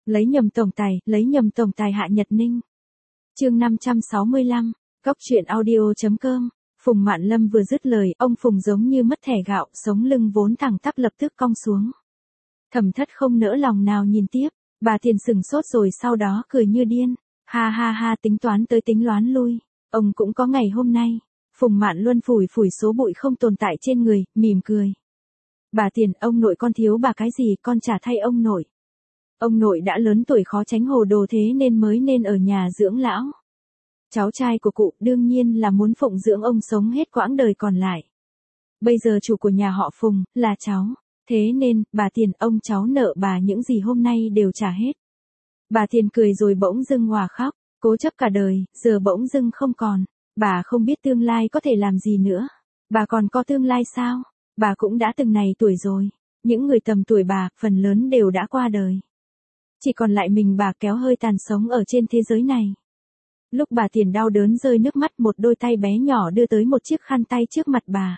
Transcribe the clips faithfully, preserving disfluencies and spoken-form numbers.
Lấy nhầm tổng tài, lấy nhầm tổng tài Hạ Nhật Ninh. Chương năm trăm sáu mươi lăm, Góc truyện audio.com. Phùng Mạn Lâm vừa dứt lời, ông Phùng giống như mất thẻ gạo, sống lưng vốn thẳng tắp lập tức cong xuống. Thẩm Thất không nỡ lòng nào nhìn tiếp, bà Tiền sừng sốt rồi sau đó cười như điên, ha ha ha, tính toán tới tính loán lui, ông cũng có ngày hôm nay. Phùng Mạn Luân phủi phủi số bụi không tồn tại trên người, mỉm cười. Bà Tiền, ông nội con thiếu bà cái gì, con trả thay ông nội. Ông nội đã lớn tuổi khó tránh hồ đồ thế nên mới nên ở nhà dưỡng lão. Cháu trai của cụ đương nhiên là muốn phụng dưỡng ông sống hết quãng đời còn lại. Bây giờ chủ của nhà họ Phùng là cháu, thế nên bà Tiền, ông cháu nợ bà những gì hôm nay đều trả hết. Bà Tiền cười rồi bỗng dưng hòa khóc, cố chấp cả đời, giờ bỗng dưng không còn. Bà không biết tương lai có thể làm gì nữa. Bà còn có tương lai sao? Bà cũng đã từng này tuổi rồi. Những người tầm tuổi bà, phần lớn đều đã qua đời. Chỉ còn lại mình bà kéo hơi tàn sống ở trên thế giới này. Lúc bà Tiền đau đớn rơi nước mắt, một đôi tay bé nhỏ đưa tới một chiếc khăn tay trước mặt bà.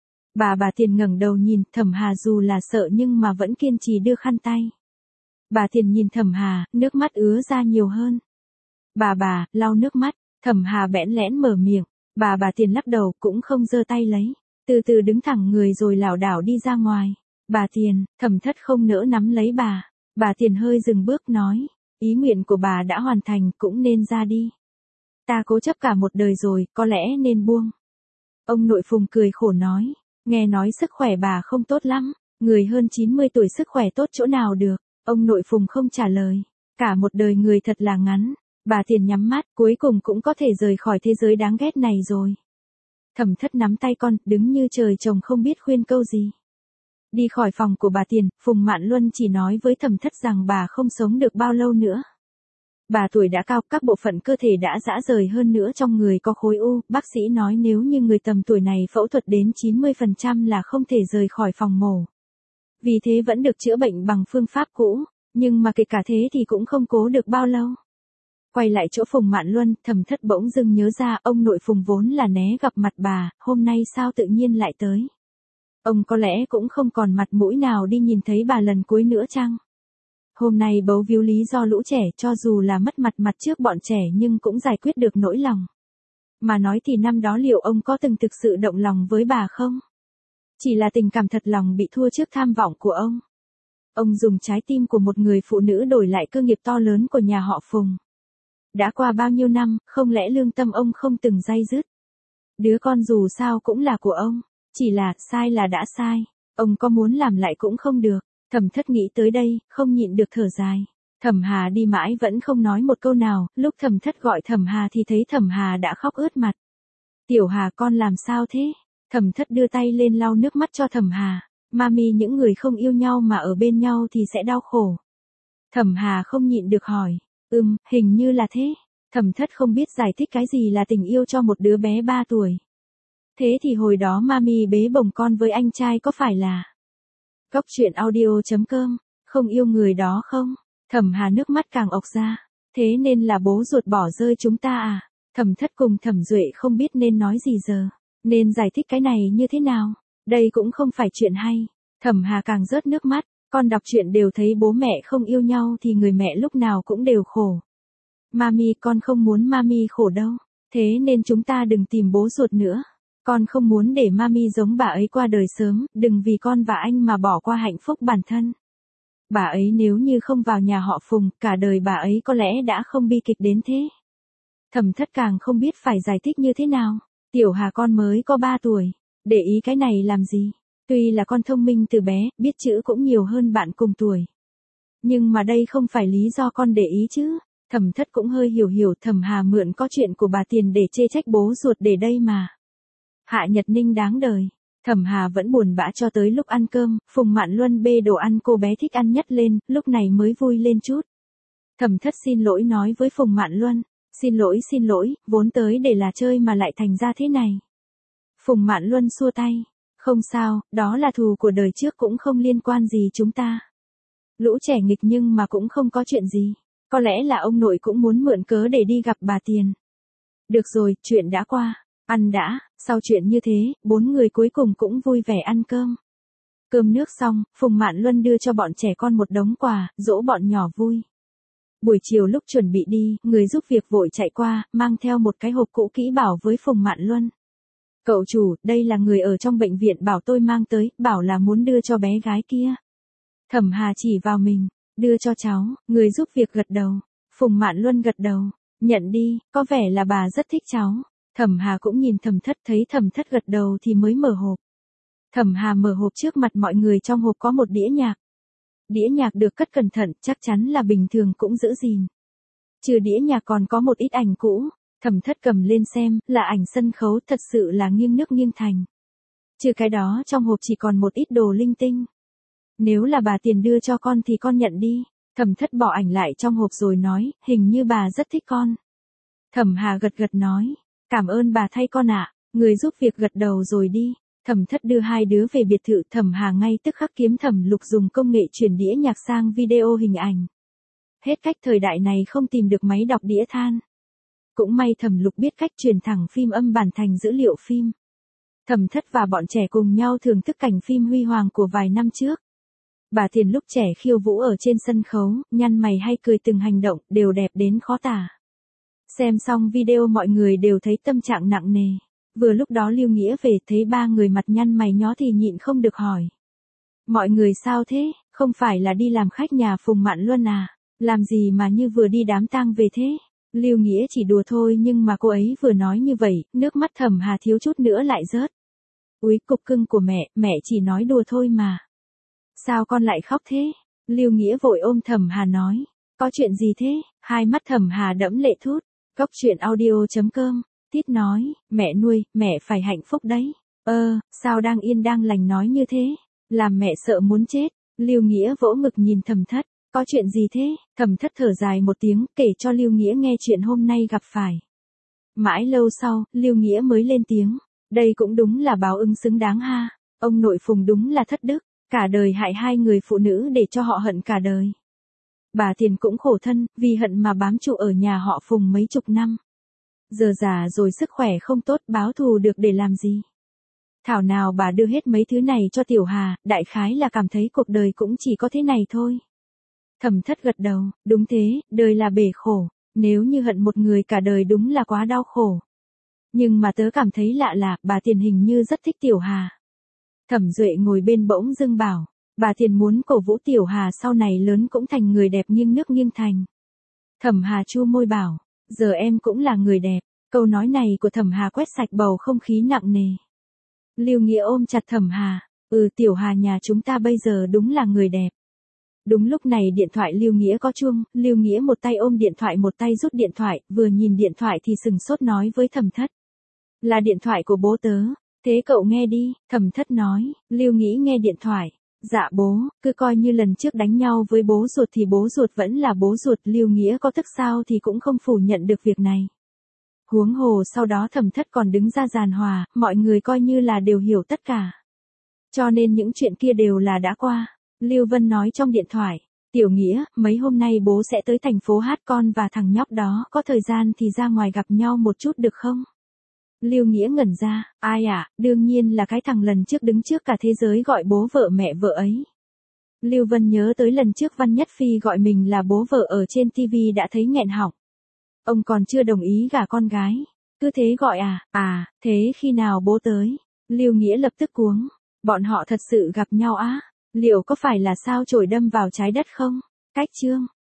Bà bà Tiền ngẩng đầu nhìn, Thẩm Hà dù là sợ nhưng mà vẫn kiên trì đưa khăn tay. Bà Tiền nhìn Thẩm Hà, nước mắt ứa ra nhiều hơn. Bà bà, lau nước mắt. Thẩm Hà bẽn lẽn mở miệng, bà bà Tiền lắc đầu cũng không giơ tay lấy, từ từ đứng thẳng người rồi lảo đảo đi ra ngoài. Bà Tiền, Thẩm Thất không nỡ nắm lấy bà, bà Tiền hơi dừng bước nói, ý nguyện của bà đã hoàn thành cũng nên ra đi. Ta cố chấp cả một đời rồi, có lẽ nên buông. Ông nội Phùng cười khổ nói, nghe nói sức khỏe bà không tốt lắm, người hơn chín mươi tuổi sức khỏe tốt chỗ nào được. Ông nội Phùng không trả lời, cả một đời người thật là ngắn. Bà Tiền nhắm mắt, cuối cùng cũng có thể rời khỏi thế giới đáng ghét này rồi. Thẩm Thất nắm tay con, đứng như trời trồng không biết khuyên câu gì. Đi khỏi phòng của bà Tiền, Phùng Mạn Luân chỉ nói với Thẩm Thất rằng bà không sống được bao lâu nữa. Bà tuổi đã cao, các bộ phận cơ thể đã rã rời, hơn nữa trong người có khối u, bác sĩ nói nếu như người tầm tuổi này phẫu thuật đến chín mươi phần trăm là không thể rời khỏi phòng mổ. Vì thế vẫn được chữa bệnh bằng phương pháp cũ, nhưng mà kể cả thế thì cũng không cố được bao lâu. Quay lại chỗ Phùng Mạn Luân, Thẩm Thất bỗng dưng nhớ ra ông nội Phùng vốn là né gặp mặt bà, hôm nay sao tự nhiên lại tới. Ông có lẽ cũng không còn mặt mũi nào đi nhìn thấy bà lần cuối nữa chăng? Hôm nay bấu víu lý do lũ trẻ, cho dù là mất mặt mặt trước bọn trẻ nhưng cũng giải quyết được nỗi lòng. Mà nói thì năm đó liệu ông có từng thực sự động lòng với bà không? Chỉ là tình cảm thật lòng bị thua trước tham vọng của ông. Ông dùng trái tim của một người phụ nữ đổi lại cơ nghiệp to lớn của nhà họ Phùng. Đã qua bao nhiêu năm, không lẽ lương tâm ông không từng day dứt? Đứa con dù sao cũng là của ông, chỉ là sai là đã sai, ông có muốn làm lại cũng không được. Thẩm Thất nghĩ tới đây, không nhịn được thở dài. Thẩm Hà đi mãi vẫn không nói một câu nào, lúc Thẩm Thất gọi Thẩm Hà thì thấy Thẩm Hà đã khóc ướt mặt. Tiểu Hà con làm sao thế? Thẩm Thất đưa tay lên lau nước mắt cho Thẩm Hà. Mami, những người không yêu nhau mà ở bên nhau thì sẽ đau khổ. Thẩm Hà không nhịn được hỏi. Ừm, hình như là thế. Thẩm Thất không biết giải thích cái gì là tình yêu cho một đứa bé ba tuổi. Thế thì hồi đó mami bế bồng con với anh trai có phải là Góc truyện audio.com, không yêu người đó không? Thẩm Hà nước mắt càng ộc ra. Thế nên là bố ruột bỏ rơi chúng ta à? Thẩm Thất cùng Thẩm Duệ không biết nên nói gì giờ. Nên giải thích cái này như thế nào? Đây cũng không phải chuyện hay. Thẩm Hà càng rớt nước mắt. Con đọc truyện đều thấy bố mẹ không yêu nhau thì người mẹ lúc nào cũng đều khổ. Mami, con không muốn mami khổ đâu. Thế nên chúng ta đừng tìm bố ruột nữa. Con không muốn để mami giống bà ấy qua đời sớm, đừng vì con và anh mà bỏ qua hạnh phúc bản thân. Bà ấy nếu như không vào nhà họ Phùng, cả đời bà ấy có lẽ đã không bi kịch đến thế. Thẩm Thất càng không biết phải giải thích như thế nào. Tiểu Hà con mới có ba tuổi, để ý cái này làm gì? Tuy là con thông minh từ bé, biết chữ cũng nhiều hơn bạn cùng tuổi. Nhưng mà đây không phải lý do con để ý chứ. Thẩm Thất cũng hơi hiểu hiểu, Thẩm Hà mượn có chuyện của bà Tiền để chê trách bố ruột để đây mà. Hạ Nhật Ninh đáng đời. Thẩm Hà vẫn buồn bã cho tới lúc ăn cơm, Phùng Mạn Luân bê đồ ăn cô bé thích ăn nhất lên, lúc này mới vui lên chút. Thẩm Thất xin lỗi nói với Phùng Mạn Luân, xin lỗi xin lỗi, vốn tới để là chơi mà lại thành ra thế này. Phùng Mạn Luân xua tay, không sao, đó là thù của đời trước cũng không liên quan gì chúng ta. Lũ trẻ nghịch nhưng mà cũng không có chuyện gì, có lẽ là ông nội cũng muốn mượn cớ để đi gặp bà Tiền. Được rồi, chuyện đã qua. Ăn đã, sau chuyện như thế, bốn người cuối cùng cũng vui vẻ ăn cơm. Cơm nước xong, Phùng Mạn Luân đưa cho bọn trẻ con một đống quà, dỗ bọn nhỏ vui. Buổi chiều lúc chuẩn bị đi, người giúp việc vội chạy qua, mang theo một cái hộp cũ kỹ bảo với Phùng Mạn Luân. Cậu chủ, đây là người ở trong bệnh viện bảo tôi mang tới, bảo là muốn đưa cho bé gái kia. Thẩm Hà chỉ vào mình, đưa cho cháu, người giúp việc gật đầu. Phùng Mạn Luân gật đầu, nhận đi, có vẻ là bà rất thích cháu. Thẩm Hà cũng nhìn Thẩm Thất, thấy Thẩm Thất gật đầu thì mới mở hộp. Thẩm Hà mở hộp trước mặt mọi người, trong hộp có một đĩa nhạc. Đĩa nhạc được cất cẩn thận, chắc chắn là bình thường cũng giữ gìn. Trừ đĩa nhạc còn có một ít ảnh cũ. Thẩm Thất cầm lên xem, là ảnh sân khấu, thật sự là nghiêng nước nghiêng thành. Trừ cái đó trong hộp chỉ còn một ít đồ linh tinh. Nếu là bà tiền đưa cho con thì con nhận đi. Thẩm Thất bỏ ảnh lại trong hộp rồi nói, hình như bà rất thích con. Thẩm Hà gật gật nói, cảm ơn bà thay con ạ. Người giúp việc gật đầu rồi đi. Thẩm Thất đưa hai đứa về biệt thự. Thẩm Hà ngay tức khắc kiếm Thẩm Lục dùng công nghệ chuyển đĩa nhạc sang video hình ảnh. Hết cách thời đại này không tìm được máy đọc đĩa than. Cũng may Thẩm Lục biết cách truyền thẳng phim âm bản thành dữ liệu phim. Thẩm Thất và bọn trẻ cùng nhau thưởng thức cảnh phim huy hoàng của vài năm trước. Bà Tiền lúc trẻ khiêu vũ ở trên sân khấu, nhăn mày hay cười, từng hành động đều đẹp đến khó tả. Xem xong video mọi người đều thấy tâm trạng nặng nề. Vừa lúc đó Lưu Nghĩa về, thấy ba người mặt nhăn mày nhó thì nhịn không được hỏi. Mọi người sao thế, không phải là đi làm khách nhà Phùng Mạn Luân à? Làm gì mà như vừa đi đám tang về thế? Lưu Nghĩa chỉ đùa thôi, nhưng mà cô ấy vừa nói như vậy, nước mắt Thẩm Hà thiếu chút nữa lại rớt. Úi cục cưng của mẹ, mẹ chỉ nói đùa thôi mà. Sao con lại khóc thế? Lưu Nghĩa vội ôm Thẩm Hà nói. Có chuyện gì thế? Hai mắt Thẩm Hà đẫm lệ thút. Cốc truyện audio chấm com. Tít nói, mẹ nuôi, mẹ phải hạnh phúc đấy. Ơ, sao đang yên đang lành nói như thế? Làm mẹ sợ muốn chết. Lưu Nghĩa vỗ ngực nhìn Thẩm Thất. Có chuyện gì thế? Thẩm Thất thở dài một tiếng, kể cho Lưu Nghĩa nghe chuyện hôm nay gặp phải. Mãi lâu sau, Lưu Nghĩa mới lên tiếng. Đây cũng đúng là báo ứng xứng đáng ha. Ông nội Phùng đúng là thất đức. Cả đời hại hai người phụ nữ để cho họ hận cả đời. Bà Tiền cũng khổ thân, vì hận mà bám trụ ở nhà họ Phùng mấy chục năm. Giờ già rồi sức khỏe không tốt, báo thù được để làm gì? Thảo nào bà đưa hết mấy thứ này cho Tiểu Hà, đại khái là cảm thấy cuộc đời cũng chỉ có thế này thôi. Thẩm Thất gật đầu, đúng thế, đời là bể khổ, nếu như hận một người cả đời đúng là quá đau khổ. Nhưng mà tớ cảm thấy lạ là, bà Tiền hình như rất thích Tiểu Hà. Thẩm Duệ ngồi bên bỗng dưng bảo, bà Tiền muốn cổ vũ Tiểu Hà sau này lớn cũng thành người đẹp nghiêng nước nghiêng thành. Thẩm Hà chu môi bảo, giờ em cũng là người đẹp. Câu nói này của Thẩm Hà quét sạch bầu không khí nặng nề. Lưu Nghĩa ôm chặt Thẩm Hà, ừ Tiểu Hà nhà chúng ta bây giờ đúng là người đẹp. Đúng lúc này điện thoại Lưu Nghĩa có chuông, Lưu Nghĩa một tay ôm điện thoại một tay rút điện thoại, vừa nhìn điện thoại thì sừng sốt nói với Thẩm Thất. Là điện thoại của bố tớ, thế cậu nghe đi, Thẩm Thất nói. Lưu Nghĩa nghe điện thoại. Dạ bố, cứ coi như lần trước đánh nhau với bố ruột thì bố ruột vẫn là bố ruột. Lưu Nghĩa có tức sao thì cũng không phủ nhận được việc này. Huống hồ sau đó Thẩm Thất còn đứng ra giàn hòa, mọi người coi như là đều hiểu tất cả. Cho nên những chuyện kia đều là đã qua. Lưu Vân nói trong điện thoại, Tiểu Nghĩa, mấy hôm nay bố sẽ tới thành phố hát, con và thằng nhóc đó có thời gian thì ra ngoài gặp nhau một chút được không? Lưu Nghĩa ngẩn ra, ai ạ, à, đương nhiên là cái thằng lần trước đứng trước cả thế giới gọi bố vợ mẹ vợ ấy. Lưu Vân nhớ tới lần trước Văn Nhất Phi gọi mình là bố vợ ở trên ti vi đã thấy nghẹn họng. Ông còn chưa đồng ý gả con gái. Cứ thế gọi à, à, thế khi nào bố tới? Lưu Nghĩa lập tức cuống. Bọn họ thật sự gặp nhau á? Liệu có phải là sao chổi đâm vào trái đất không? Cách chương.